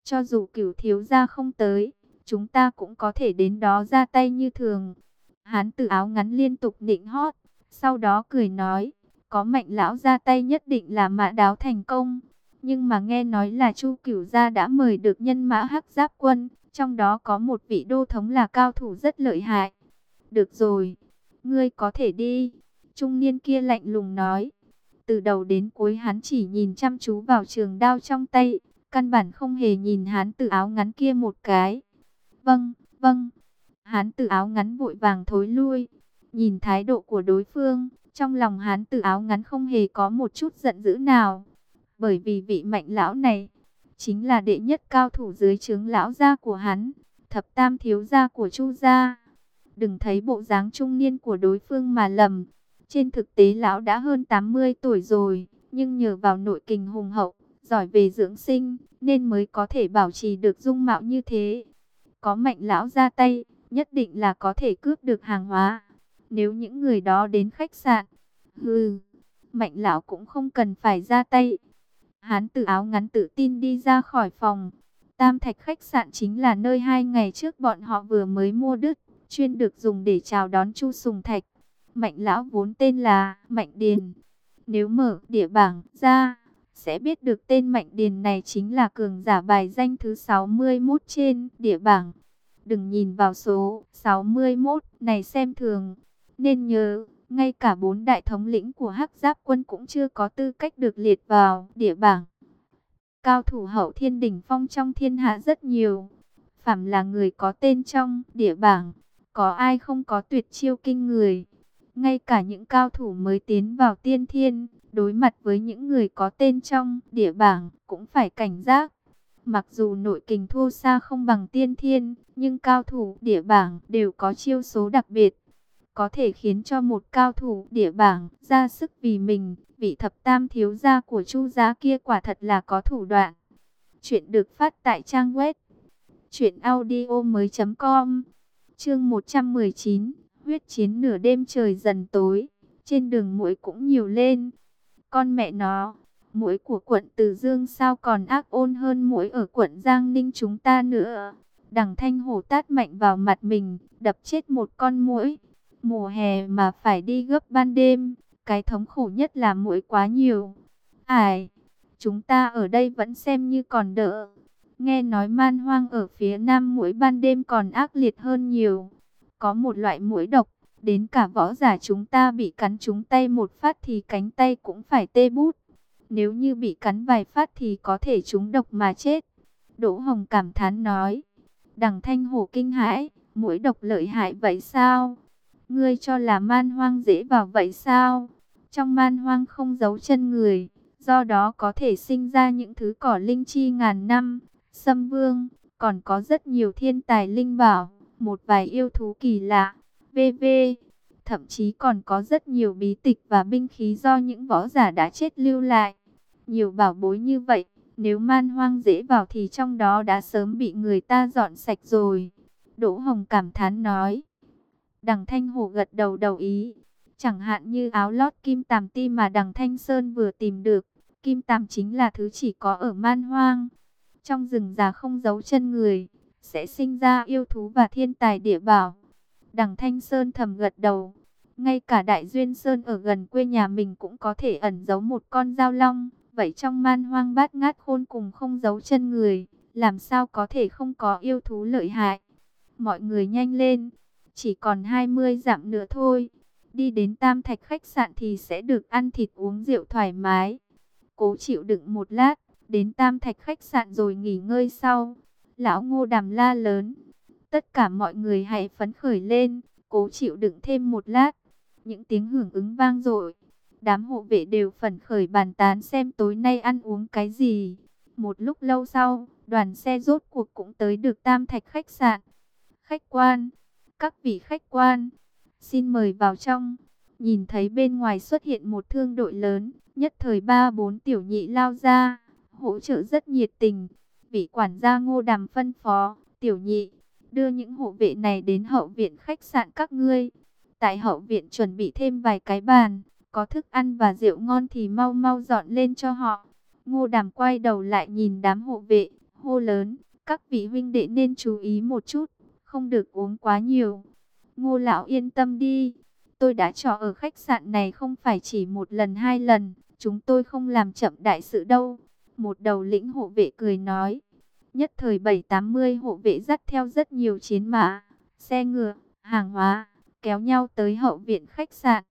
cho dù Cửu thiếu gia không tới, chúng ta cũng có thể đến đó ra tay như thường. Hán tử áo ngắn liên tục nịnh hót, sau đó cười nói, có Mạnh lão ra tay nhất định là mã đáo thành công. Nhưng mà nghe nói là Chu Cửu gia đã mời được nhân mã Hắc Giáp quân, trong đó có một vị đô thống là cao thủ rất lợi hại. Được rồi, ngươi có thể đi. Trung niên kia lạnh lùng nói. Từ đầu đến cuối hắn chỉ nhìn chăm chú vào trường đao trong tay, căn bản không hề nhìn hán tử áo ngắn kia một cái. Vâng, vâng. Hán tử áo ngắn vội vàng thối lui. Nhìn thái độ của đối phương, trong lòng hán tử áo ngắn không hề có một chút giận dữ nào. Bởi vì vị Mạnh lão này chính là đệ nhất cao thủ dưới trướng lão gia của hắn, thập tam thiếu gia của Chu gia. Đừng thấy bộ dáng trung niên của đối phương mà lầm. Trên thực tế lão đã hơn 80 tuổi rồi, nhưng nhờ vào nội kình hùng hậu, giỏi về dưỡng sinh, nên mới có thể bảo trì được dung mạo như thế. Có Mạnh lão ra tay, nhất định là có thể cướp được hàng hóa. Nếu những người đó đến khách sạn, Mạnh lão cũng không cần phải ra tay. Hán tử áo ngắn tự tin đi ra khỏi phòng. Tam Thạch khách sạn chính là nơi 2 ngày trước bọn họ vừa mới mua đứt, chuyên được dùng để chào đón Chu Sùng Thạch. Mạnh lão vốn tên là Mạnh Điền. Nếu mở địa bảng ra, sẽ biết được tên Mạnh Điền này chính là cường giả bài danh thứ 61 trên địa bảng. Đừng nhìn vào số 61 này xem thường. Nên nhớ, ngay cả 4 đại thống lĩnh của Hắc Giáp quân cũng chưa có tư cách được liệt vào địa bảng. Cao thủ hậu thiên đỉnh phong trong thiên hạ rất nhiều. Phàm là người có tên trong địa bảng, có ai không có tuyệt chiêu kinh người. Ngay cả những cao thủ mới tiến vào tiên thiên, đối mặt với những người có tên trong địa bảng cũng phải cảnh giác. Mặc dù nội kình thua xa không bằng tiên thiên, nhưng cao thủ địa bảng đều có chiêu số đặc biệt, có thể khiến cho một cao thủ địa bảng ra sức vì mình. Vị thập tam thiếu gia của Chu gia kia quả thật là có thủ đoạn. Chuyện được phát tại trang web truyệnaudiomoi.com. Chương 119, huyết chiến nửa đêm trời dần tối, trên đường muỗi cũng nhiều lên. Con mẹ nó, muỗi của quận Từ Dương sao còn ác ôn hơn muỗi ở quận Giang Ninh chúng ta nữa. Đằng Thanh Hổ tát mạnh vào mặt mình, đập chết một con muỗi. Mùa hè mà phải đi gấp ban đêm, cái thống khổ nhất là muỗi quá nhiều. Ải, chúng ta ở đây vẫn xem như còn đỡ. Nghe nói man hoang ở phía nam muỗi ban đêm còn ác liệt hơn nhiều. Có một loại muỗi độc, đến cả võ giả chúng ta bị cắn trúng tay một phát thì cánh tay cũng phải tê bút. Nếu như bị cắn vài phát thì có thể trúng độc mà chết. Đỗ Hồng cảm thán nói. Đằng Thanh Hổ kinh hãi, muỗi độc lợi hại vậy sao? Ngươi cho là man hoang dễ vào vậy sao? Trong man hoang không giấu chân người, do đó có thể sinh ra những thứ cỏ linh chi ngàn năm, Sâm Vương, còn có rất nhiều thiên tài linh bảo, một vài yêu thú kỳ lạ, v.v. Thậm chí còn có rất nhiều bí tịch và binh khí do những võ giả đã chết lưu lại. Nhiều bảo bối như vậy, nếu man hoang dễ vào thì trong đó đã sớm bị người ta dọn sạch rồi. Đỗ Hồng cảm thán nói. Đằng Thanh Hổ gật đầu đồng ý. Chẳng hạn như áo lót kim tàm ti mà đằng Thanh Sơn vừa tìm được. Kim tàm chính là thứ chỉ có ở man hoang. Trong rừng già không giấu chân người, sẽ sinh ra yêu thú và thiên tài địa bảo. Đằng Thanh Sơn thầm gật đầu. Ngay cả Đại Duyên Sơn ở gần quê nhà mình cũng có thể ẩn giấu một con dao long. Vậy trong man hoang bát ngát khôn cùng không giấu chân người, làm sao có thể không có yêu thú lợi hại. Mọi người nhanh lên, chỉ còn 20 dặm nữa thôi. Đi đến Tam Thạch khách sạn thì sẽ được ăn thịt uống rượu thoải mái. Cố chịu đựng một lát, đến Tam Thạch khách sạn rồi nghỉ ngơi sau. Lão Ngô Đàm la lớn. Tất cả mọi người hãy phấn khởi lên, cố chịu đựng thêm một lát. Những tiếng hưởng ứng vang dội. Đám hộ vệ đều phấn khởi bàn tán xem tối nay ăn uống cái gì. Một lúc lâu sau, đoàn xe rốt cuộc cũng tới được Tam Thạch khách sạn. Khách quan, các vị khách quan, xin mời vào trong. Nhìn thấy bên ngoài xuất hiện một thương đội lớn, nhất thời 3-4 tiểu nhị lao ra, hỗ trợ rất nhiệt tình. Vị quản gia Ngô Đàm phân phó, tiểu nhị, đưa những hộ vệ này đến hậu viện khách sạn các ngươi. Tại hậu viện chuẩn bị thêm vài cái bàn, có thức ăn và rượu ngon thì mau mau dọn lên cho họ. Ngô Đàm quay đầu lại nhìn đám hộ hô lớn, các vị huynh đệ nên chú ý một chút, không được uống quá nhiều. Ngô lão yên tâm đi, tôi đã trọ ở khách sạn này không phải chỉ một lần hai lần, chúng tôi không làm chậm đại sự đâu. Một đầu lĩnh hộ vệ cười nói. Nhất thời 7-80 hộ vệ dắt theo rất nhiều chiến mã, xe ngựa, hàng hóa, kéo nhau tới hậu viện khách sạn.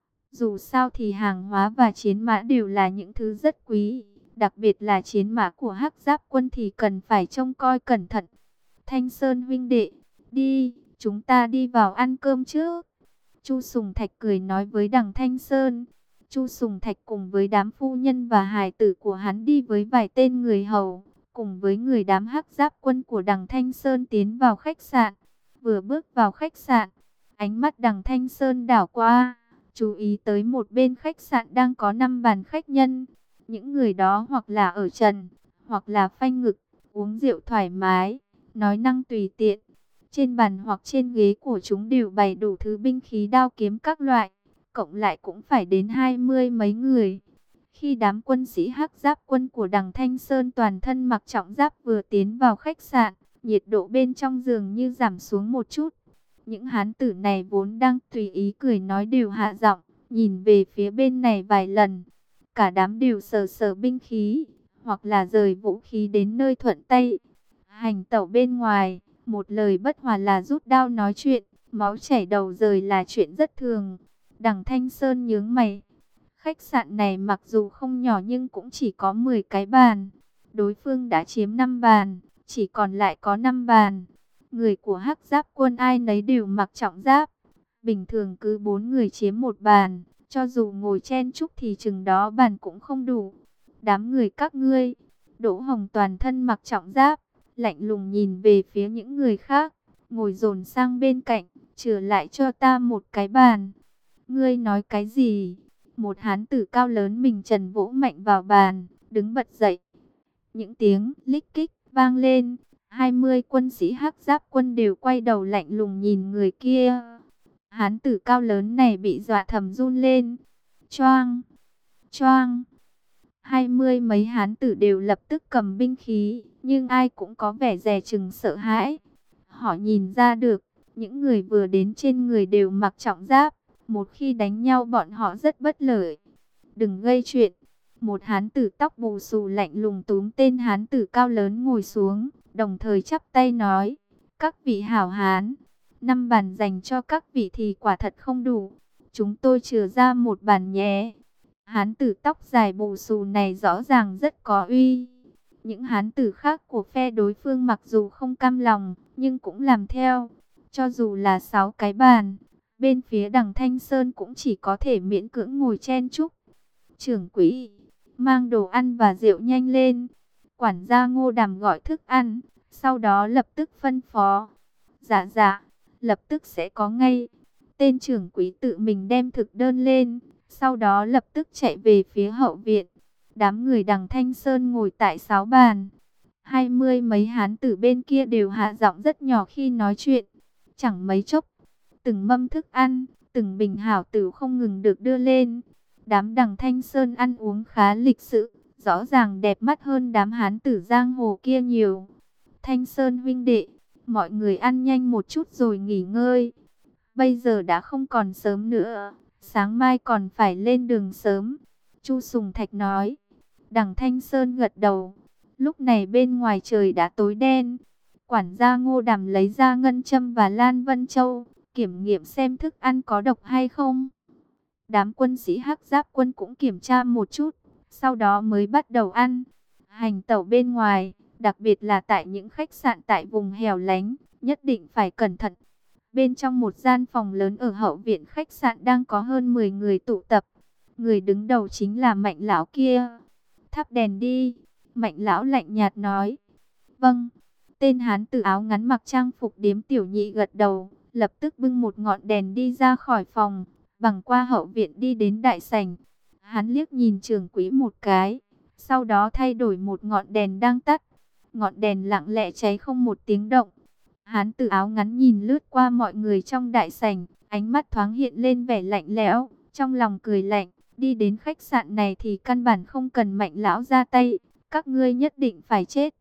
Dù sao thì hàng hóa và chiến mã đều là những thứ rất quý, đặc biệt là chiến mã của Hắc Giáp quân thì cần phải trông coi cẩn thận. Thanh Sơn huynh đệ, đi, chúng ta đi vào ăn cơm trước. Chu Sùng Thạch cười nói với Đằng Thanh Sơn. Chu Sùng Thạch cùng với đám phu nhân và hài tử của hắn đi với vài tên người hầu, cùng với người đám Hắc Giáp quân của Đằng Thanh Sơn tiến vào khách sạn. Vừa bước vào khách sạn, ánh mắt Đằng Thanh Sơn đảo qua, chú ý tới một bên khách sạn đang có 5 bàn khách nhân. Những người đó hoặc là ở trần, hoặc là phanh ngực, uống rượu thoải mái, nói năng tùy tiện. Trên bàn hoặc trên ghế của chúng đều bày đủ thứ binh khí đao kiếm các loại, cộng lại cũng phải đến 20 mấy người. Khi đám quân sĩ Hắc Giáp quân của Đằng Thanh Sơn toàn thân mặc trọng giáp vừa tiến vào khách sạn, nhiệt độ bên trong dường như giảm xuống một chút. Những hán tử này vốn đang tùy ý cười nói đều hạ giọng, nhìn về phía bên này vài lần. Cả đám đều sờ sờ binh khí, hoặc là rời vũ khí đến nơi thuận tay. Hành tẩu bên ngoài, một lời bất hòa là rút đao nói chuyện, máu chảy đầu rời là chuyện rất thường. Đằng Thanh Sơn nhướng mày. Khách sạn này mặc dù không nhỏ nhưng cũng chỉ có 10 cái bàn. Đối phương đã chiếm 5 bàn, chỉ còn lại có 5 bàn. Người của Hắc Giáp quân ai nấy đều mặc trọng giáp. Bình thường cứ 4 người chiếm một bàn, cho dù ngồi chen chúc thì chừng đó bàn cũng không đủ. Đám người các ngươi, Đỗ Hồng toàn thân mặc trọng giáp, lạnh lùng nhìn về phía những người khác, ngồi dồn sang bên cạnh, chừa lại cho ta một cái bàn. Ngươi nói cái gì? Một hán tử cao lớn mình trần vỗ mạnh vào bàn, đứng bật dậy. Những tiếng lích kích vang lên, 20 quân sĩ Hắc Giáp quân đều quay đầu lạnh lùng nhìn người kia. Hán tử cao lớn này bị dọa thầm run lên. Choang, choang. 20 mấy hán tử đều lập tức cầm binh khí, nhưng ai cũng có vẻ dè chừng sợ hãi. Họ nhìn ra được, những người vừa đến trên người đều mặc trọng giáp. Một khi đánh nhau bọn họ rất bất lợi. Đừng gây chuyện. Một hán tử tóc bù xù lạnh lùng túm tên hán tử cao lớn ngồi xuống, đồng thời chắp tay nói. Các vị hảo hán, 5 bàn dành cho các vị thì quả thật không đủ. Chúng tôi chừa ra một bàn nhé. Hán tử tóc dài bù xù này rõ ràng rất có uy. Những hán tử khác của phe đối phương mặc dù không cam lòng, nhưng cũng làm theo. Cho dù là 6 cái bàn, bên phía Đằng Thanh Sơn cũng chỉ có thể miễn cưỡng ngồi chen chúc. Trưởng quỹ, mang đồ ăn và rượu nhanh lên. Quản gia Ngô Đàm gọi thức ăn, sau đó lập tức phân phó. Dạ dạ, lập tức sẽ có ngay. Tên trưởng quỹ tự mình đem thực đơn lên, sau đó lập tức chạy về phía hậu viện. Đám người Đằng Thanh Sơn ngồi tại 6 bàn. 20 mấy hán tử bên kia đều hạ giọng rất nhỏ khi nói chuyện. Chẳng mấy chốc, từng mâm thức ăn, từng bình hảo tử không ngừng được đưa lên. Đám Đằng Thanh Sơn ăn uống khá lịch sự, rõ ràng đẹp mắt hơn đám hán tử giang hồ kia nhiều. Thanh Sơn huynh đệ, mọi người ăn nhanh một chút rồi nghỉ ngơi. Bây giờ đã không còn sớm nữa, sáng mai còn phải lên đường sớm. Chu Sùng Thạch nói. Đằng Thanh Sơn gật đầu. Lúc này bên ngoài trời đã tối đen. Quản gia Ngô Đàm lấy ra ngân châm và Lan Vân Châu, kiểm nghiệm xem thức ăn có độc hay không. Đám quân sĩ Hắc Giáp quân cũng kiểm tra một chút, sau đó mới bắt đầu ăn. Hành tẩu bên ngoài, đặc biệt là tại những khách sạn tại vùng hẻo lánh, nhất định phải cẩn thận. Bên trong một gian phòng lớn ở hậu viện khách sạn đang có hơn 10 người tụ tập. Người đứng đầu chính là Mạnh lão kia. Thắp đèn đi, Mạnh lão lạnh nhạt nói. Vâng. Tên hán tử áo ngắn mặc trang phục điếm tiểu nhị gật đầu, lập tức bưng một ngọn đèn đi ra khỏi phòng, bằng qua hậu viện đi đến đại sảnh. Hắn liếc nhìn trưởng quỹ một cái, sau đó thay đổi một ngọn đèn đang tắt. Ngọn đèn lặng lẽ cháy không một tiếng động. Hán tử áo ngắn nhìn lướt qua mọi người trong đại sảnh, ánh mắt thoáng hiện lên vẻ lạnh lẽo, trong lòng cười lạnh, đi đến khách sạn này thì căn bản không cần Mạnh lão ra tay, các ngươi nhất định phải chết.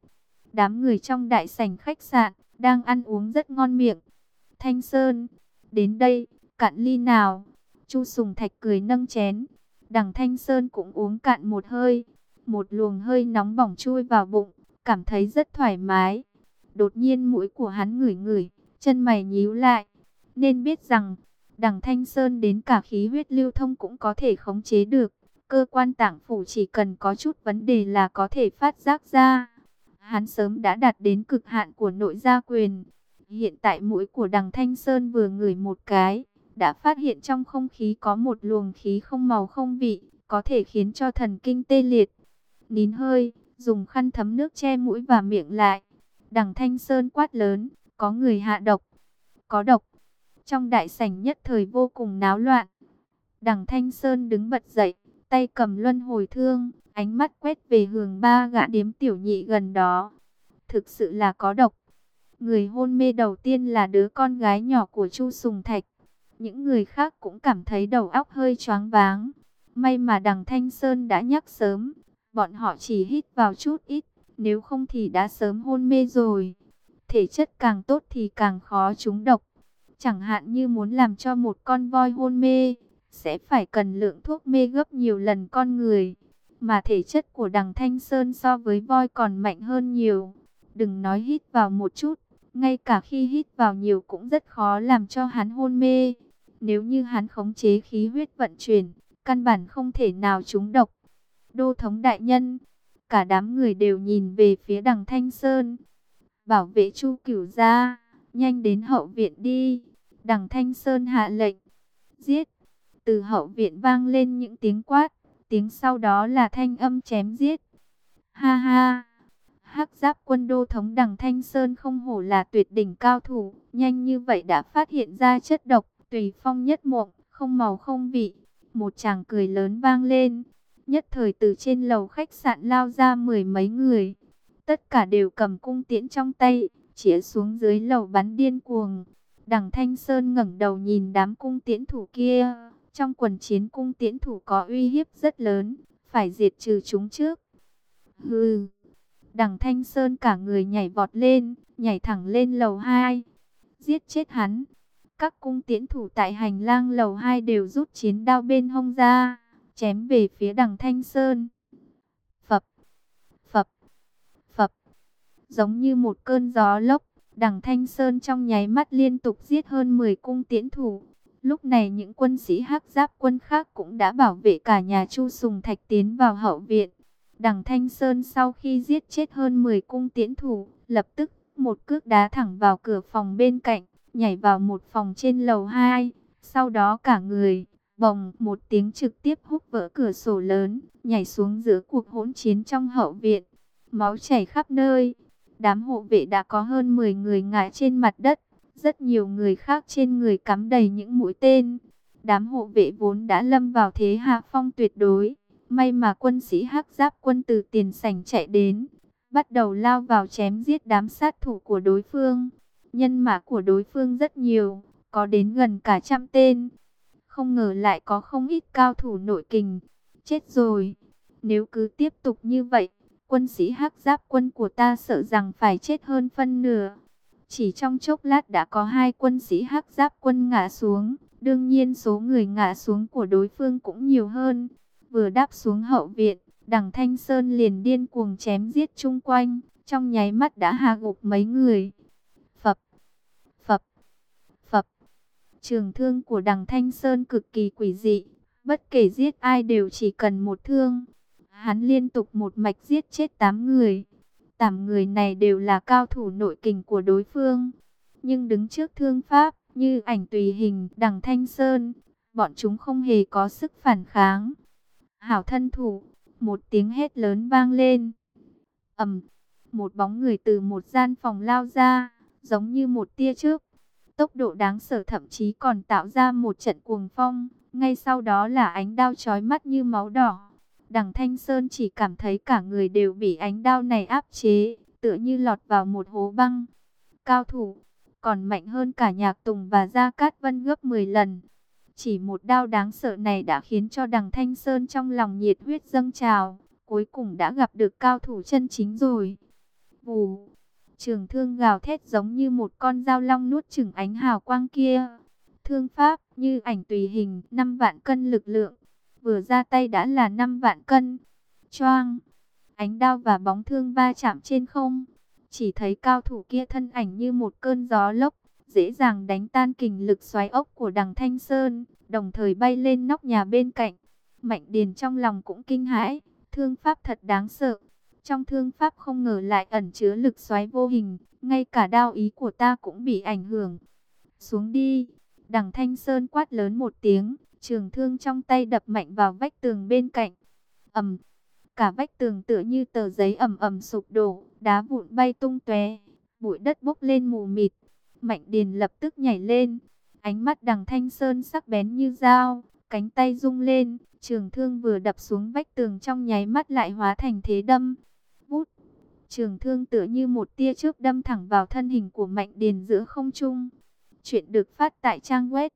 Đám người trong đại sảnh khách sạn đang ăn uống rất ngon miệng. Thanh Sơn, đến đây, cạn ly nào. Chu Sùng Thạch cười nâng chén. Đằng Thanh Sơn cũng uống cạn một hơi. Một luồng hơi nóng bỏng chui vào bụng, cảm thấy rất thoải mái. Đột nhiên mũi của hắn ngửi ngửi, chân mày nhíu lại. Nên biết rằng, đằng Thanh Sơn đến cả khí huyết lưu thông cũng có thể khống chế được. Cơ quan tạng phủ chỉ cần có chút vấn đề là có thể phát giác ra. Hắn sớm đã đạt đến cực hạn của nội gia quyền. Hiện tại mũi của đằng Thanh Sơn vừa ngửi một cái, đã phát hiện trong không khí có một luồng khí không màu không vị, có thể khiến cho thần kinh tê liệt. Nín hơi, dùng khăn thấm nước che mũi và miệng lại. Đằng Thanh Sơn quát lớn, có người hạ độc. Có độc. Trong đại sảnh nhất thời vô cùng náo loạn. Đằng Thanh Sơn đứng bật dậy, tay cầm luân hồi thương, ánh mắt quét về hướng ba gã điếm tiểu nhị gần đó. Thực sự là có độc. Người hôn mê đầu tiên là đứa con gái nhỏ của Chu Sùng Thạch. Những người khác cũng cảm thấy đầu óc hơi choáng váng. May mà đằng Thanh Sơn đã nhắc sớm. Bọn họ chỉ hít vào chút ít, nếu không thì đã sớm hôn mê rồi. Thể chất càng tốt thì càng khó trúng độc. Chẳng hạn như muốn làm cho một con voi hôn mê, sẽ phải cần lượng thuốc mê gấp nhiều lần con người. Mà thể chất của đằng Thanh Sơn so với voi còn mạnh hơn nhiều. Đừng nói hít vào một chút, ngay cả khi hít vào nhiều cũng rất khó làm cho hắn hôn mê. Nếu như hắn khống chế khí huyết vận chuyển, căn bản không thể nào trúng độc. Đô thống đại nhân, cả đám người đều nhìn về phía đằng Thanh Sơn. Bảo vệ Chu Cửu gia, nhanh đến hậu viện đi. Đằng Thanh Sơn hạ lệnh. Giết. Từ hậu viện vang lên những tiếng quát, tiếng sau đó là thanh âm chém giết. Ha ha. Hắc Giáp quân đô thống đằng Thanh Sơn không hổ là tuyệt đỉnh cao thủ, nhanh như vậy đã phát hiện ra chất độc, tùy phong nhất mộng, không màu không vị. Một tràng cười lớn vang lên. Nhất thời từ trên lầu khách sạn lao ra mười mấy người. Tất cả đều cầm cung tiễn trong tay, chĩa xuống dưới lầu bắn điên cuồng. Đằng Thanh Sơn ngẩng đầu nhìn đám cung tiễn thủ kia. Trong quần chiến cung tiễn thủ có uy hiếp rất lớn, phải diệt trừ chúng trước. Hừ. Đằng Thanh Sơn cả người nhảy vọt lên, nhảy thẳng lên lầu 2. Giết chết hắn. Các cung tiễn thủ tại hành lang lầu 2 đều rút chiến đao bên hông ra, chém về phía đằng Thanh Sơn. Phập, phập, phập. Giống như một cơn gió lốc, đằng Thanh Sơn trong nháy mắt liên tục giết hơn 10 cung tiễn thủ. Lúc này những quân sĩ Hắc Giáp quân khác cũng đã bảo vệ cả nhà Chu Sùng Thạch tiến vào hậu viện. Đằng Thanh Sơn sau khi giết chết hơn 10 cung tiễn thủ, lập tức một cước đá thẳng vào cửa phòng bên cạnh, nhảy vào một phòng trên lầu 2. Sau đó cả người, bồng một tiếng trực tiếp húc vỡ cửa sổ lớn, nhảy xuống giữa cuộc hỗn chiến trong hậu viện. Máu chảy khắp nơi. Đám hộ vệ đã có hơn 10 người ngã trên mặt đất. Rất nhiều người khác trên người cắm đầy những mũi tên. Đám hộ vệ vốn đã lâm vào thế hạ phong tuyệt đối. May mà quân sĩ Hắc Giáp quân từ tiền sảnh chạy đến, bắt đầu lao vào chém giết đám sát thủ của đối phương. Nhân mã của đối phương rất nhiều, có đến gần cả 100 tên. Không ngờ lại có không ít cao thủ nội kình. Chết rồi. Nếu cứ tiếp tục như vậy, quân sĩ Hắc Giáp quân của ta sợ rằng phải chết hơn phân nửa. Chỉ trong chốc lát đã có 2 quân sĩ Hắc Giáp quân ngã xuống. Đương nhiên số người ngã xuống của đối phương cũng nhiều hơn. Vừa đáp xuống hậu viện, đằng Thanh Sơn liền điên cuồng chém giết chung quanh, trong nháy mắt đã hạ gục mấy người. Phập, phập, phập. Trường thương của đằng Thanh Sơn cực kỳ quỷ dị, bất kể giết ai đều chỉ cần một thương. Hắn liên tục một mạch giết chết 8 người. 8 người này đều là cao thủ nội kình của đối phương. Nhưng đứng trước thương pháp, như ảnh tùy hình đằng Thanh Sơn, bọn chúng không hề có sức phản kháng. Hảo thân thủ, một tiếng hét lớn vang lên. Ầm, một bóng người từ một gian phòng lao ra, giống như một tia chớp. Tốc độ đáng sợ thậm chí còn tạo ra một trận cuồng phong, ngay sau đó là ánh đao chói mắt như máu đỏ. Đằng Thanh Sơn chỉ cảm thấy cả người đều bị ánh đao này áp chế, tựa như lọt vào một hố băng. Cao thủ, còn mạnh hơn cả Nhạc Tùng và Gia Cát Vân gấp 10 lần. Chỉ một đao đáng sợ này đã khiến cho đằng Thanh Sơn trong lòng nhiệt huyết dâng trào, cuối cùng đã gặp được cao thủ chân chính rồi. Vù, trường thương gào thét giống như một con dao long nuốt chửng ánh hào quang kia. Thương pháp như ảnh tùy hình, 5 vạn cân lực lượng, vừa ra tay đã là 5 vạn cân. Choang, ánh đao và bóng thương va chạm trên không. Chỉ thấy cao thủ kia thân ảnh như một cơn gió lốc, dễ dàng đánh tan kình lực xoáy ốc của Đằng Thanh Sơn, đồng thời bay lên nóc nhà bên cạnh. Mạnh Điền trong lòng cũng kinh hãi, thương pháp thật đáng sợ. Trong thương pháp không ngờ lại ẩn chứa lực xoáy vô hình, ngay cả đao ý của ta cũng bị ảnh hưởng. Xuống đi, Đằng Thanh Sơn quát lớn một tiếng, trường thương trong tay đập mạnh vào vách tường bên cạnh. Ầm, cả vách tường tựa như tờ giấy ầm ầm sụp đổ, đá vụn bay tung tóe, bụi đất bốc lên mù mịt. Mạnh Điền lập tức nhảy lên, ánh mắt Đằng Thanh Sơn sắc bén như dao, cánh tay rung lên, trường thương vừa đập xuống vách tường trong nháy mắt lại hóa thành thế đâm. Vút, trường thương tựa như một tia chớp đâm thẳng vào thân hình của Mạnh Điền giữa không trung. Chuyện được phát tại trang web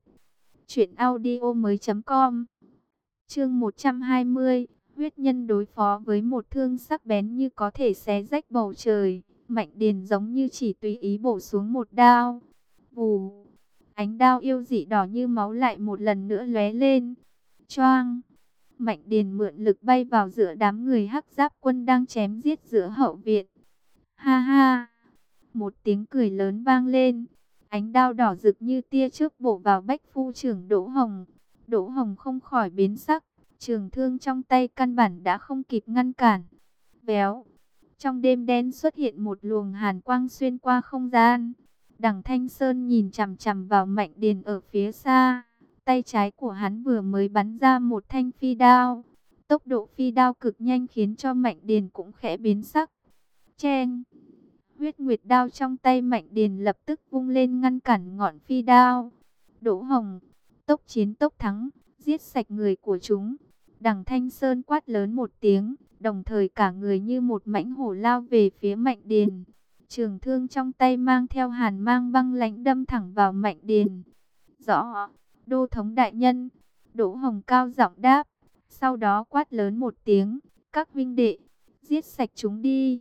truyệnaudiomoi.com. Chương 120, huyết nhân đối phó với một thương sắc bén như có thể xé rách bầu trời. Mạnh Điền giống như chỉ tùy ý bổ xuống một đao. Vù, ánh đao yêu dị đỏ như máu lại một lần nữa lóe lên. Choang, Mạnh Điền mượn lực bay vào giữa đám người Hắc Giáp quân đang chém giết giữa hậu viện. Ha ha, một tiếng cười lớn vang lên. Ánh đao đỏ rực như tia chớp bổ vào bách phu trưởng Đỗ Hồng. Đỗ Hồng không khỏi biến sắc, trường thương trong tay căn bản đã không kịp ngăn cản. Véo, trong đêm đen xuất hiện một luồng hàn quang xuyên qua không gian. Đằng Thanh Sơn nhìn chằm chằm vào Mạnh Điền ở phía xa. Tay trái của hắn vừa mới bắn ra một thanh phi đao. Tốc độ phi đao cực nhanh khiến cho Mạnh Điền cũng khẽ biến sắc. Chen! Huyết nguyệt đao trong tay Mạnh Điền lập tức vung lên ngăn cản ngọn phi đao. Đỗ Hồng, tốc chiến tốc thắng, giết sạch người của chúng. Đằng Thanh Sơn quát lớn một tiếng, đồng thời cả người như một mãnh hổ lao về phía Mạnh Điền. Trường thương trong tay mang theo hàn mang băng lãnh đâm thẳng vào Mạnh Điền. Rõ, đô thống đại nhân. Đỗ Hồng cao giọng đáp, sau đó quát lớn một tiếng, các huynh đệ, giết sạch chúng đi.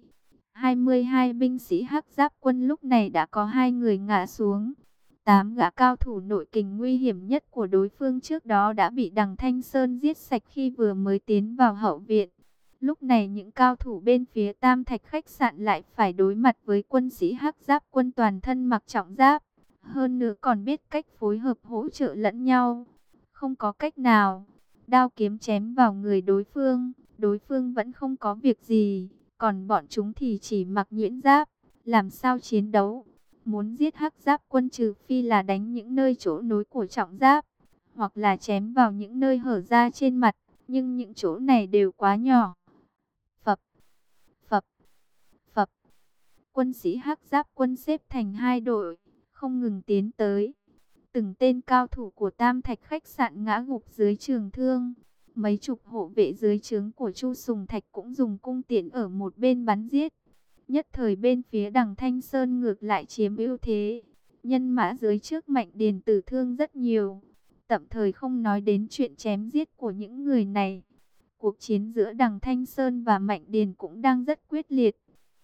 22 binh sĩ Hắc Giáp quân lúc này đã có 2 người ngã xuống. 8 gã cao thủ nội kình nguy hiểm nhất của đối phương trước đó đã bị Đằng Thanh Sơn giết sạch khi vừa mới tiến vào hậu viện. Lúc này những cao thủ bên phía Tam Thạch khách sạn lại phải đối mặt với quân sĩ Hắc Giáp quân toàn thân mặc trọng giáp. Hơn nữa còn biết cách phối hợp hỗ trợ lẫn nhau. Không có cách nào, đao kiếm chém vào người đối phương vẫn không có việc gì. Còn bọn chúng thì chỉ mặc nhuyễn giáp, làm sao chiến đấu? Muốn giết Hắc Giáp quân trừ phi là đánh những nơi chỗ nối của trọng giáp, hoặc là chém vào những nơi hở ra trên mặt, nhưng những chỗ này đều quá nhỏ. Phập, phập, phập. Quân sĩ Hắc Giáp quân xếp thành 2 đội, không ngừng tiến tới. Từng tên cao thủ của Tam Thạch khách sạn ngã gục dưới trường thương. Mấy chục hộ vệ dưới trướng của Chu Sùng Thạch cũng dùng cung tiễn ở một bên bắn giết. Nhất thời bên phía Đằng Thanh Sơn ngược lại chiếm ưu thế. Nhân mã dưới trước Mạnh Điền tử thương rất nhiều. Tạm thời không nói đến chuyện chém giết của những người này. Cuộc chiến giữa Đằng Thanh Sơn và Mạnh Điền cũng đang rất quyết liệt.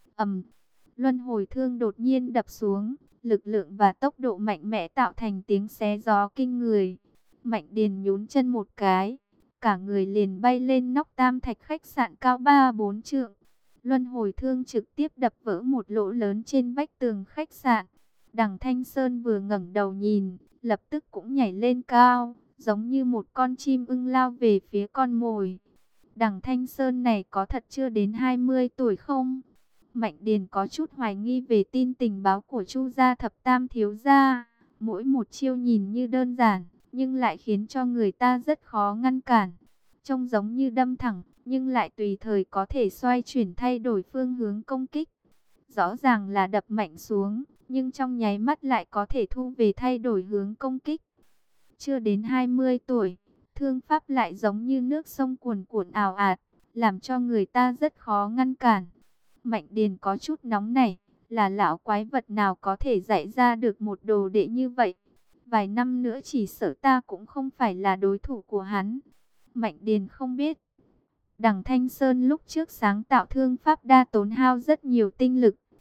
Luân hồi thương đột nhiên đập xuống. Lực lượng và tốc độ mạnh mẽ tạo thành tiếng xé gió kinh người. Mạnh Điền nhún chân một cái, cả người liền bay lên nóc Tam Thạch khách sạn cao 3-4 trượng. Luân hồi thương trực tiếp đập vỡ một lỗ lớn trên vách tường khách sạn. Đằng Thanh Sơn vừa ngẩng đầu nhìn, lập tức cũng nhảy lên cao, giống như một con chim ưng lao về phía con mồi. Đằng Thanh Sơn này có thật chưa đến 20 tuổi không? Mạnh Điền có chút hoài nghi về tin tình báo của Chu gia thập tam thiếu gia. Mỗi một chiêu nhìn như đơn giản, nhưng lại khiến cho người ta rất khó ngăn cản. Trông giống như đâm thẳng, nhưng lại tùy thời có thể xoay chuyển thay đổi phương hướng công kích. Rõ ràng là đập mạnh xuống, nhưng trong nháy mắt lại có thể thu về thay đổi hướng công kích. Chưa đến 20 tuổi, thương pháp lại giống như nước sông cuồn cuộn ào ạt, làm cho người ta rất khó ngăn cản. Mạnh Điền có chút nóng nảy, là lão quái vật nào có thể dạy ra được một đồ đệ như vậy. Vài năm nữa chỉ sợ ta cũng không phải là đối thủ của hắn. Mạnh Điền không biết. Đằng Thanh Sơn lúc trước sáng tạo thương pháp đa tốn hao rất nhiều tinh lực.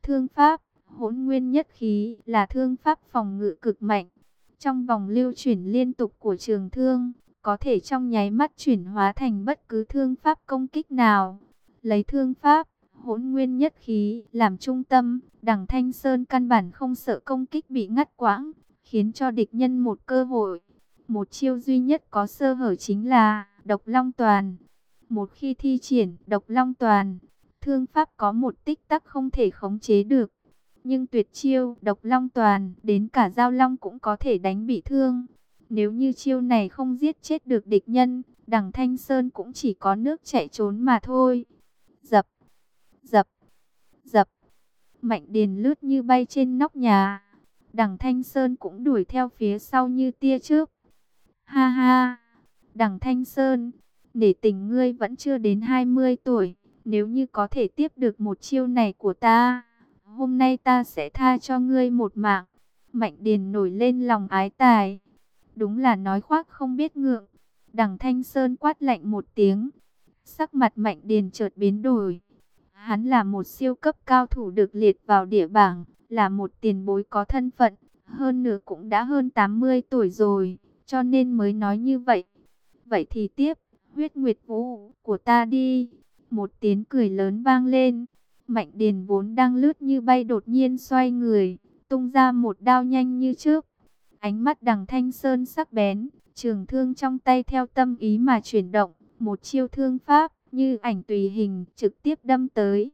thương pháp, Hỗn Nguyên Nhất Khí là thương pháp phòng ngự cực mạnh. Trong vòng lưu chuyển liên tục của trường thương, có thể trong nháy mắt chuyển hóa thành bất cứ thương pháp công kích nào. Lấy thương pháp, Hỗn Nguyên Nhất Khí làm trung tâm, Đằng Thanh Sơn căn bản không sợ công kích bị ngắt quãng, khiến cho địch nhân một cơ hội. Một chiêu duy nhất có sơ hở chính là Độc Long Toàn. Một khi thi triển Độc Long Toàn, thương pháp có một tích tắc không thể khống chế được. Nhưng tuyệt chiêu Độc Long Toàn, đến cả Giao Long cũng có thể đánh bị thương. Nếu như chiêu này không giết chết được địch nhân, Đằng Thanh Sơn cũng chỉ có nước chạy trốn mà thôi. Dập, dập, dập. Mạnh Điền lướt như bay trên nóc nhà. Đằng Thanh Sơn cũng đuổi theo phía sau như tia chớp. Ha ha, Đằng Thanh Sơn, nể tình ngươi vẫn chưa đến 20 tuổi. Nếu như có thể tiếp được một chiêu này của ta, hôm nay ta sẽ tha cho ngươi một mạng. Mạnh Điền nổi lên lòng ái tài. Đúng là nói khoác không biết ngượng. Đằng Thanh Sơn quát lạnh một tiếng. Sắc mặt Mạnh Điền chợt biến đổi. Hắn là một siêu cấp cao thủ được liệt vào địa bảng, là một tiền bối có thân phận, hơn nữa cũng đã hơn 80 tuổi rồi, cho nên mới nói như vậy. Vậy thì tiếp, huyết nguyệt vũ của ta đi. Một tiếng cười lớn vang lên. Mạnh Điền vốn đang lướt như bay đột nhiên xoay người, tung ra một đao nhanh như chớp. Ánh mắt Đằng Thanh Sơn sắc bén, trường thương trong tay theo tâm ý mà chuyển động, một chiêu thương pháp như ảnh tùy hình trực tiếp đâm tới.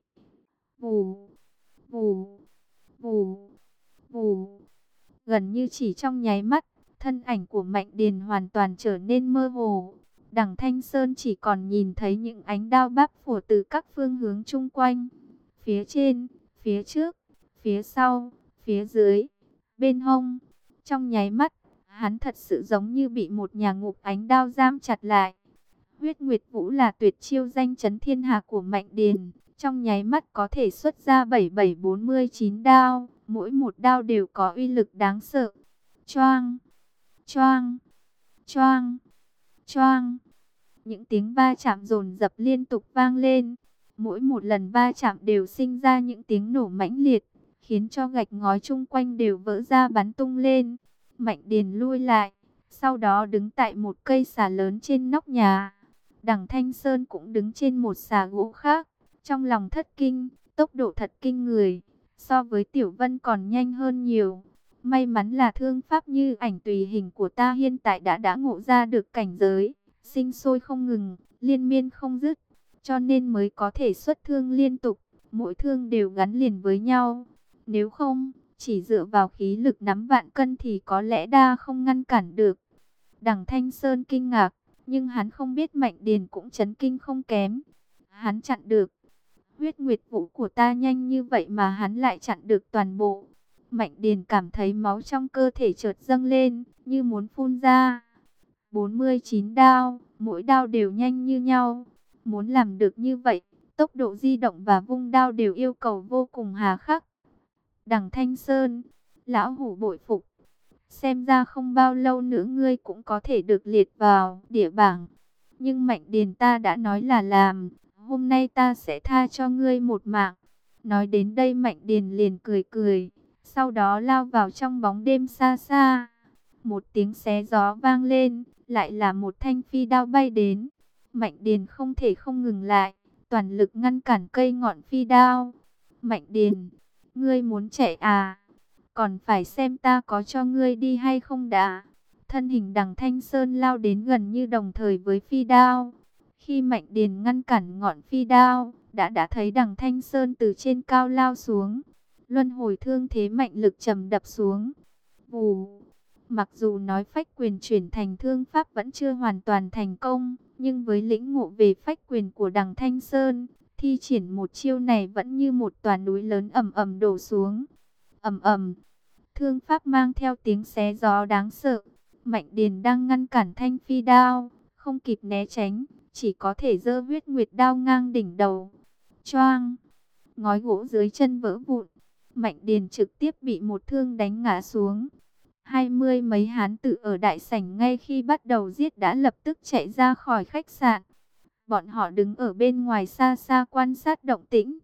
Vù, vù, vù, vù. Gần như chỉ trong nháy mắt, thân ảnh của Mạnh Điền hoàn toàn trở nên mơ hồ. Đằng Thanh Sơn chỉ còn nhìn thấy những ánh đao báp phổ từ các phương hướng chung quanh. Phía trên, phía trước, phía sau, phía dưới, bên hông. Trong nháy mắt, hắn thật sự giống như bị một nhà ngục ánh đao giam chặt lại. Huyết Nguyệt Vũ là tuyệt chiêu danh chấn thiên hạ của Mạnh Điền. Trong nháy mắt có thể xuất ra 7749 đao. Mỗi một đao đều có uy lực đáng sợ. Choang, choang, choang, choang. Những tiếng va chạm dồn dập liên tục vang lên. Mỗi một lần va chạm đều sinh ra những tiếng nổ mãnh liệt, khiến cho gạch ngói chung quanh đều vỡ ra bắn tung lên. Mạnh Điền lui lại, sau đó đứng tại một cây xà lớn trên nóc nhà. Đằng Thanh Sơn cũng đứng trên một xà gỗ khác. Trong lòng thất kinh, tốc độ thật kinh người, so với Tiểu Vân còn nhanh hơn nhiều. May mắn là thương pháp như ảnh tùy hình của ta hiện tại đã ngộ ra được cảnh giới, sinh sôi không ngừng, liên miên không dứt, cho nên mới có thể xuất thương liên tục, mỗi thương đều gắn liền với nhau. Nếu không, chỉ dựa vào khí lực nắm vạn cân thì có lẽ đa không ngăn cản được. Đằng Thanh Sơn kinh ngạc, nhưng hắn không biết Mạnh Điền cũng chấn kinh không kém. Hắn chặn được. Huyết Nguyệt Vũ của ta nhanh như vậy mà hắn lại chặn được toàn bộ. Mạnh Điền cảm thấy máu trong cơ thể chợt dâng lên, như muốn phun ra. 49 đao, mỗi đao đều nhanh như nhau. Muốn làm được như vậy, tốc độ di động và vung đao đều yêu cầu vô cùng hà khắc. Đằng Thanh Sơn, lão hủ bội phục. Xem ra không bao lâu nữa ngươi cũng có thể được liệt vào địa bảng. Nhưng Mạnh Điền ta đã nói là làm, hôm nay ta sẽ tha cho ngươi một mạng. Nói đến đây Mạnh Điền liền cười cười, sau đó lao vào trong bóng đêm xa xa. Một tiếng xé gió vang lên, lại là một thanh phi đao bay đến. Mạnh Điền không thể không ngừng lại, toàn lực ngăn cản cây ngọn phi đao. Mạnh Điền, ngươi muốn chạy à? Còn phải xem ta có cho ngươi đi hay không đã. Thân hình Đằng Thanh Sơn lao đến gần như đồng thời với phi đao. Khi Mạnh Điền ngăn cản ngọn phi đao, đã thấy Đằng Thanh Sơn từ trên cao lao xuống. Luân hồi thương thế mạnh lực trầm đập xuống. Vù. Mặc dù nói phách quyền chuyển thành thương pháp vẫn chưa hoàn toàn thành công, nhưng với lĩnh ngộ về phách quyền của Đằng Thanh Sơn, thi triển một chiêu này vẫn như một tòa núi lớn ầm ầm đổ xuống. Ầm ầm. Thương pháp mang theo tiếng xé gió đáng sợ. Mạnh Điền đang ngăn cản thanh phi đao, không kịp né tránh, chỉ có thể giơ huyết nguyệt đao ngang đỉnh đầu. Choang! Ngói gỗ dưới chân vỡ vụn. Mạnh Điền trực tiếp bị một thương đánh ngã xuống. 20 mấy hán tử ở đại sảnh ngay khi bắt đầu giết đã lập tức chạy ra khỏi khách sạn. Bọn họ đứng ở bên ngoài xa xa quan sát động tĩnh.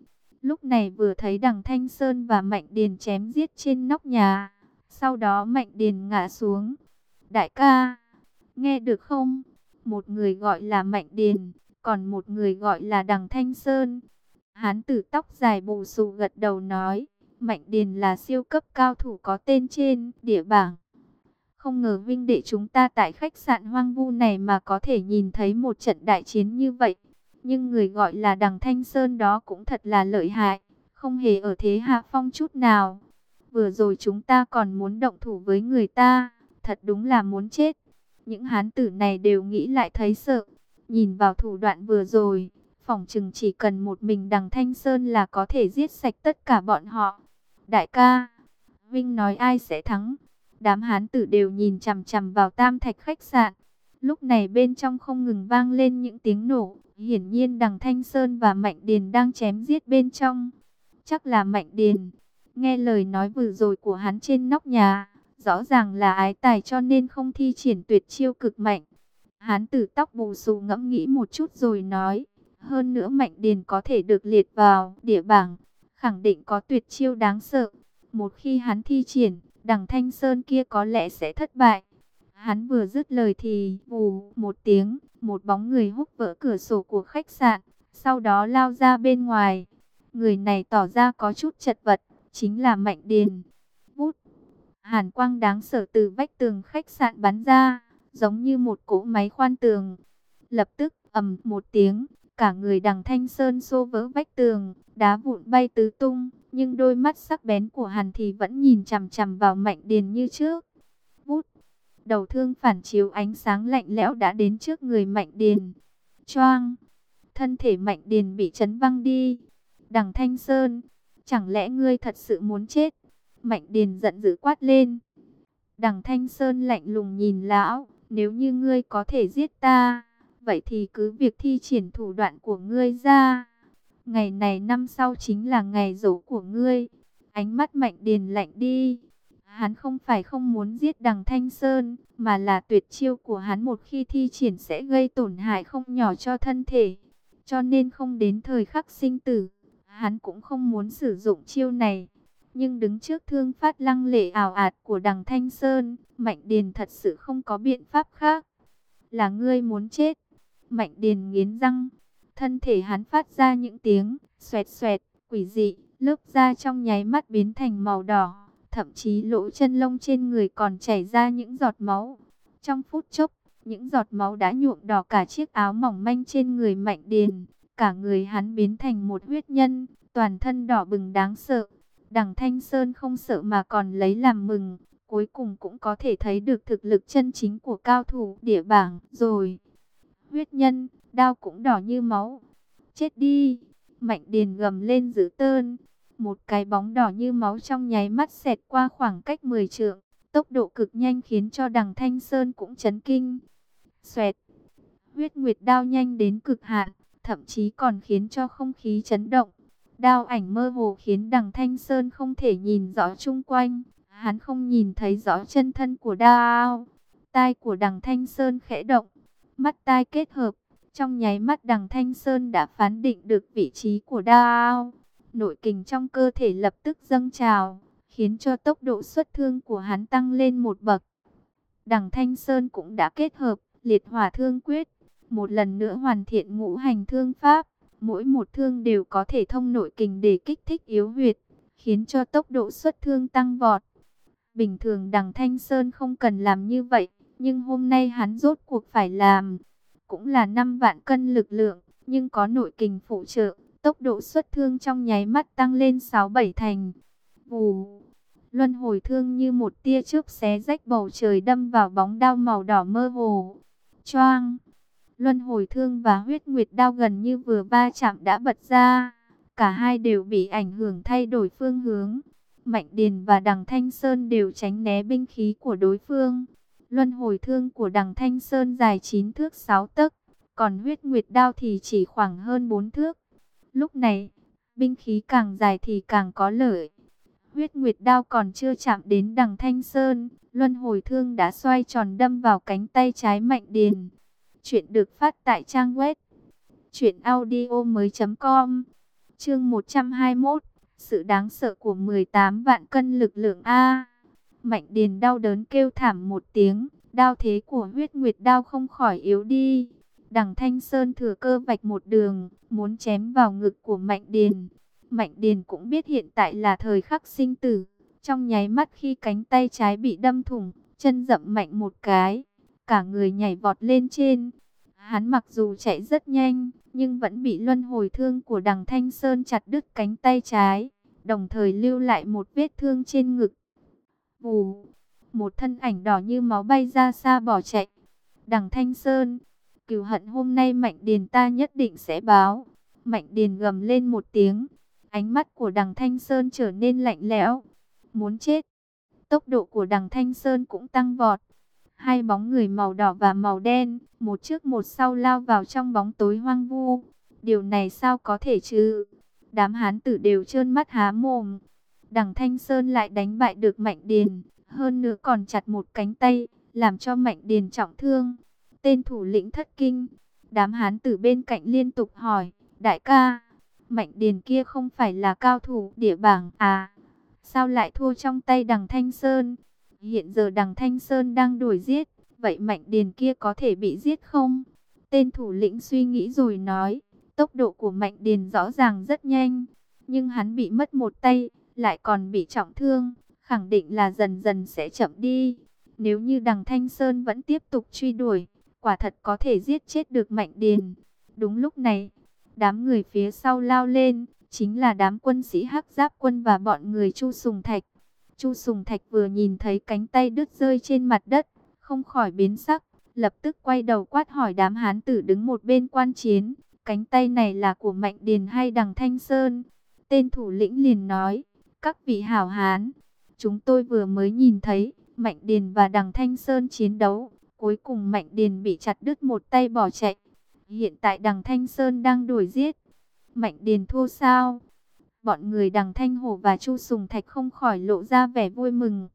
Lúc này vừa thấy đằng Thanh Sơn và Mạnh Điền chém giết trên nóc nhà. Sau đó Mạnh Điền ngã xuống. Đại ca, nghe được không? Một người gọi là Mạnh Điền, còn một người gọi là đằng Thanh Sơn. Hán tử tóc dài bù xù gật đầu nói, Mạnh Điền là siêu cấp cao thủ có tên trên địa bảng. Không ngờ vinh đệ chúng ta tại khách sạn hoang vu này mà có thể nhìn thấy một trận đại chiến như vậy. Nhưng người gọi là đằng Thanh Sơn đó cũng thật là lợi hại, không hề ở thế hạ phong chút nào. Vừa rồi chúng ta còn muốn động thủ với người ta, thật đúng là muốn chết. Những hán tử này đều nghĩ lại thấy sợ. Nhìn vào thủ đoạn vừa rồi, phỏng chừng chỉ cần một mình đằng Thanh Sơn là có thể giết sạch tất cả bọn họ. Đại ca, Vinh nói ai sẽ thắng? Đám hán tử đều nhìn chằm chằm vào Tam Thạch khách sạn. Lúc này bên trong không ngừng vang lên những tiếng nổ. Hiển nhiên đằng Thanh Sơn và Mạnh Điền đang chém giết bên trong. Chắc là Mạnh Điền. Nghe lời nói vừa rồi của hắn trên nóc nhà, rõ ràng là ái tài cho nên không thi triển tuyệt chiêu cực mạnh. Hán tử tóc bù xù ngẫm nghĩ một chút rồi nói, hơn nữa Mạnh Điền có thể được liệt vào địa bảng, khẳng định có tuyệt chiêu đáng sợ. Một khi hắn thi triển, đằng Thanh Sơn kia có lẽ sẽ thất bại. Hắn vừa dứt lời thì vù một tiếng, một bóng người húc vỡ cửa sổ của khách sạn, sau đó lao ra bên ngoài. Người này tỏ ra có chút chật vật, chính là Mạnh Điền. Vút, hàn quang đáng sợ từ vách tường khách sạn bắn ra, giống như một cỗ máy khoan tường. Lập tức ầm một tiếng, cả người đằng Thanh Sơn xô vỡ vách tường, đá vụn bay tứ tung, nhưng đôi mắt sắc bén của hắn thì vẫn nhìn chằm chằm vào Mạnh Điền như trước. Vút, đầu thương phản chiếu ánh sáng lạnh lẽo đã đến trước người Mạnh Điền. Choang, thân thể Mạnh Điền bị chấn văng đi. Đằng Thanh Sơn, chẳng lẽ ngươi thật sự muốn chết? Mạnh Điền giận dữ quát lên. Đằng Thanh Sơn lạnh lùng nhìn lão, nếu như ngươi có thể giết ta, vậy thì cứ việc thi triển thủ đoạn của ngươi ra. Ngày này năm sau chính là ngày giỗ của ngươi. Ánh mắt Mạnh Điền lạnh đi. Hắn không phải không muốn giết đằng Thanh Sơn, mà là tuyệt chiêu của hắn một khi thi triển sẽ gây tổn hại không nhỏ cho thân thể. Cho nên không đến thời khắc sinh tử, hắn cũng không muốn sử dụng chiêu này. Nhưng đứng trước thương phát lăng lệ ảo ạt của đằng Thanh Sơn, Mạnh Điền thật sự không có biện pháp khác. Là ngươi muốn chết. Mạnh Điền nghiến răng. Thân thể hắn phát ra những tiếng xoẹt xoẹt, quỷ dị, lớp da trong nháy mắt biến thành màu đỏ. Thậm chí lỗ chân lông trên người còn chảy ra những giọt máu. Trong phút chốc, những giọt máu đã nhuộm đỏ cả chiếc áo mỏng manh trên người Mạnh Điền. Cả người hắn biến thành một huyết nhân, toàn thân đỏ bừng đáng sợ. Đằng Thanh Sơn không sợ mà còn lấy làm mừng. Cuối cùng cũng có thể thấy được thực lực chân chính của cao thủ địa bảng rồi. Huyết nhân, đao cũng đỏ như máu. Chết đi! Mạnh Điền gầm lên dữ tợn. Một cái bóng đỏ như máu trong nháy mắt xẹt qua khoảng cách 10 trượng. Tốc độ cực nhanh khiến cho đằng Thanh Sơn cũng chấn kinh. Xoẹt! Huyết nguyệt đao nhanh đến cực hạn, thậm chí còn khiến cho không khí chấn động. Đao ảnh mơ hồ khiến đằng Thanh Sơn không thể nhìn rõ chung quanh. Hắn không nhìn thấy rõ chân thân của đao. Tai của đằng Thanh Sơn khẽ động. Mắt tai kết hợp. Trong nháy mắt đằng Thanh Sơn đã phán định được vị trí của đao. Nội kình trong cơ thể lập tức dâng trào, khiến cho tốc độ xuất thương của hắn tăng lên một bậc. Đằng Thanh Sơn cũng đã kết hợp liệt hỏa thương quyết. Một lần nữa hoàn thiện ngũ hành thương pháp. Mỗi một thương đều có thể thông nội kình để kích thích yếu huyệt, khiến cho tốc độ xuất thương tăng vọt. Bình thường đằng Thanh Sơn không cần làm như vậy, nhưng hôm nay hắn rốt cuộc phải làm. Cũng là 5 vạn cân lực lượng, nhưng có nội kình phụ trợ, tốc độ xuất thương trong nháy mắt tăng lên 6-7 thành. Vù, luân hồi thương như một tia chớp xé rách bầu trời đâm vào bóng đao màu đỏ mơ hồ. Choang! Luân hồi thương và huyết nguyệt đao gần như vừa va chạm đã bật ra. Cả hai đều bị ảnh hưởng thay đổi phương hướng. Mạnh Điền và đằng Thanh Sơn đều tránh né binh khí của đối phương. Luân hồi thương của đằng Thanh Sơn dài 9 thước 6 tấc, còn huyết nguyệt đao thì chỉ khoảng hơn 4 thước. Lúc này, binh khí càng dài thì càng có lợi. Huyết nguyệt đao còn chưa chạm đến đằng Thanh Sơn, luân hồi thương đã xoay tròn đâm vào cánh tay trái Mạnh Điền. Chuyện được phát tại trang web truyệnaudiomoi.com. Chương 121, sự đáng sợ của 18 vạn cân lực lượng A. Mạnh Điền đau đớn kêu thảm một tiếng, đao thế của Huyết Nguyệt đao không khỏi yếu đi. Đằng Thanh Sơn thừa cơ vạch một đường, muốn chém vào ngực của Mạnh Điền. Mạnh Điền cũng biết hiện tại là thời khắc sinh tử. Trong nháy mắt khi cánh tay trái bị đâm thủng, chân dậm mạnh một cái, cả người nhảy vọt lên trên. Hắn mặc dù chạy rất nhanh, nhưng vẫn bị luân hồi thương của Đằng Thanh Sơn chặt đứt cánh tay trái, đồng thời lưu lại một vết thương trên ngực. Vù, một thân ảnh đỏ như máu bay ra xa bỏ chạy. Đằng Thanh Sơn, cừu hận hôm nay Mạnh Điền ta nhất định sẽ báo. Mạnh Điền gầm lên một tiếng, ánh mắt của Đằng Thanh Sơn trở nên lạnh lẽo. Muốn chết. Tốc độ của Đằng Thanh Sơn cũng tăng vọt. Hai bóng người màu đỏ và màu đen, một trước một sau lao vào trong bóng tối hoang vu. Điều này sao có thể chứ? Đám hán tử đều trơn mắt há mồm. Đằng Thanh Sơn lại đánh bại được Mạnh Điền, hơn nữa còn chặt một cánh tay, làm cho Mạnh Điền trọng thương. Tên thủ lĩnh thất kinh. Đám hán tử bên cạnh liên tục hỏi, đại ca, Mạnh Điền kia không phải là cao thủ địa bảng à? Sao lại thua trong tay Đằng Thanh Sơn? Hiện giờ Đằng Thanh Sơn đang đuổi giết, vậy Mạnh Điền kia có thể bị giết không? Tên thủ lĩnh suy nghĩ rồi nói, tốc độ của Mạnh Điền rõ ràng rất nhanh, nhưng hắn bị mất một tay, lại còn bị trọng thương, khẳng định là dần dần sẽ chậm đi. Nếu như Đằng Thanh Sơn vẫn tiếp tục truy đuổi, quả thật có thể giết chết được Mạnh Điền. Đúng lúc này, đám người phía sau lao lên, chính là đám quân sĩ Hắc Giáp quân và bọn người Chu Sùng Thạch. Chu Sùng Thạch vừa nhìn thấy cánh tay đứt rơi trên mặt đất, không khỏi biến sắc, lập tức quay đầu quát hỏi đám hán tử đứng một bên quan chiến, cánh tay này là của Mạnh Điền hay Đằng Thanh Sơn? Tên thủ lĩnh liền nói, các vị hảo hán, chúng tôi vừa mới nhìn thấy Mạnh Điền và Đằng Thanh Sơn chiến đấu, cuối cùng Mạnh Điền bị chặt đứt một tay bỏ chạy. Hiện tại Đằng Thanh Sơn đang đuổi giết. Mạnh Điền thua sao? Bọn người Đằng Thanh Hổ và Chu Sùng Thạch không khỏi lộ ra vẻ vui mừng.